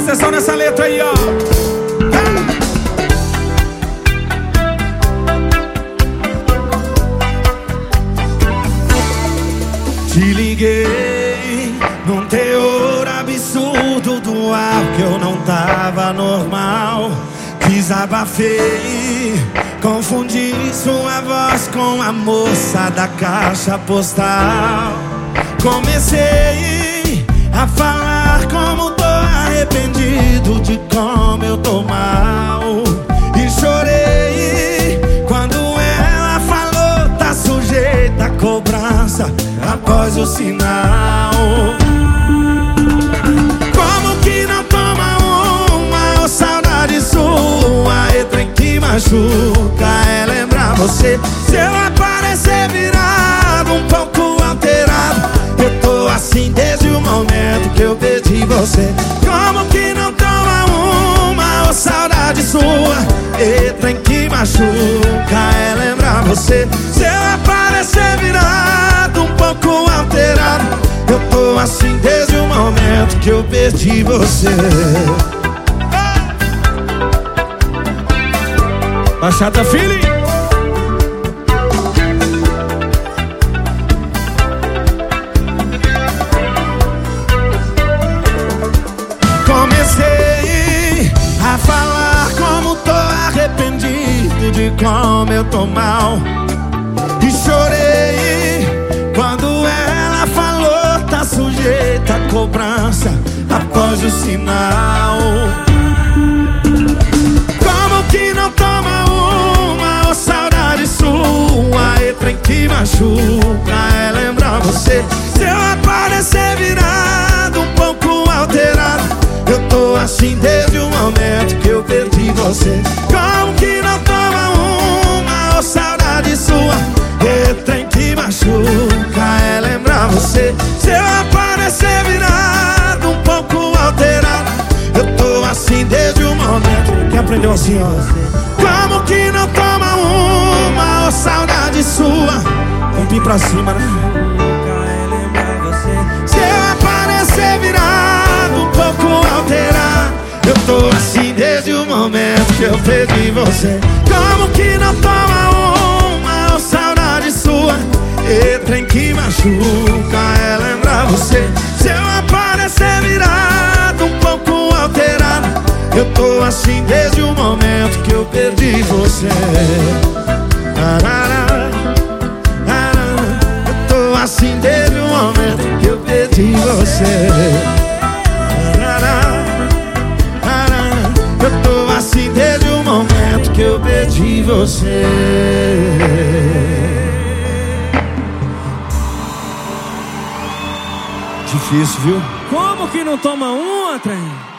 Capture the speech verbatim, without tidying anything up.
atenção nessa letra aí, ó. Te liguei num teor absurdo do ar que eu não tava normal. Desabafei, confundi sua voz com a moça da caixa postal. Comecei a falar como tô arrependido de como eu tô mal. E chorei quando ela falou tá sujeita a cobrança após o sinal. Como que não toma uma, oh, saudade sua, é trem que machuca, é lembrar você. Se eu aparecer virado, um pouco alterado, eu tô assim desde o momento que eu perdi você. Como que não toma uma, oh, saudade sua, é trem que machuca, é lembrar você. Se eu aparecer virado, um pouco alterado, eu tô assim desde o momento que eu perdi você. Bachata Feeling. Comecei a falar como tô arrependido de como eu tô mal. E chorei quando ela falou tá sujeita a cobrança após o sinal. Como que não toma uma, oh, saudade sua, é trem que machuca, é lembrar você. Se eu aparecer virado, um pouco alterado, eu tô assim desde o momento que eu perdi você. Como que não toma uma, oh, saudade sua, é trem que machuca, é lembrar você. Se eu aparecer virado, um pouco alterado, eu tô assim desde o momento. Quem aprendeu assim, ó? Como que não toma uma, oh, saudade sua, vamos pra cima, né? Se eu aparecer virado, um pouco alterado, eu tô assim desde o momento que eu perdi você. Como que não toma uma, oh, saudade sua, é trem que machuca, é lembrar você. Se eu aparecer virado, um pouco alterado, eu tô assim desde o momento que eu perdi você. Eu tô assim desde o momento que eu perdi você. Eu tô assim desde o momento que eu perdi você. Difícil, viu? Como que não toma uma, trem?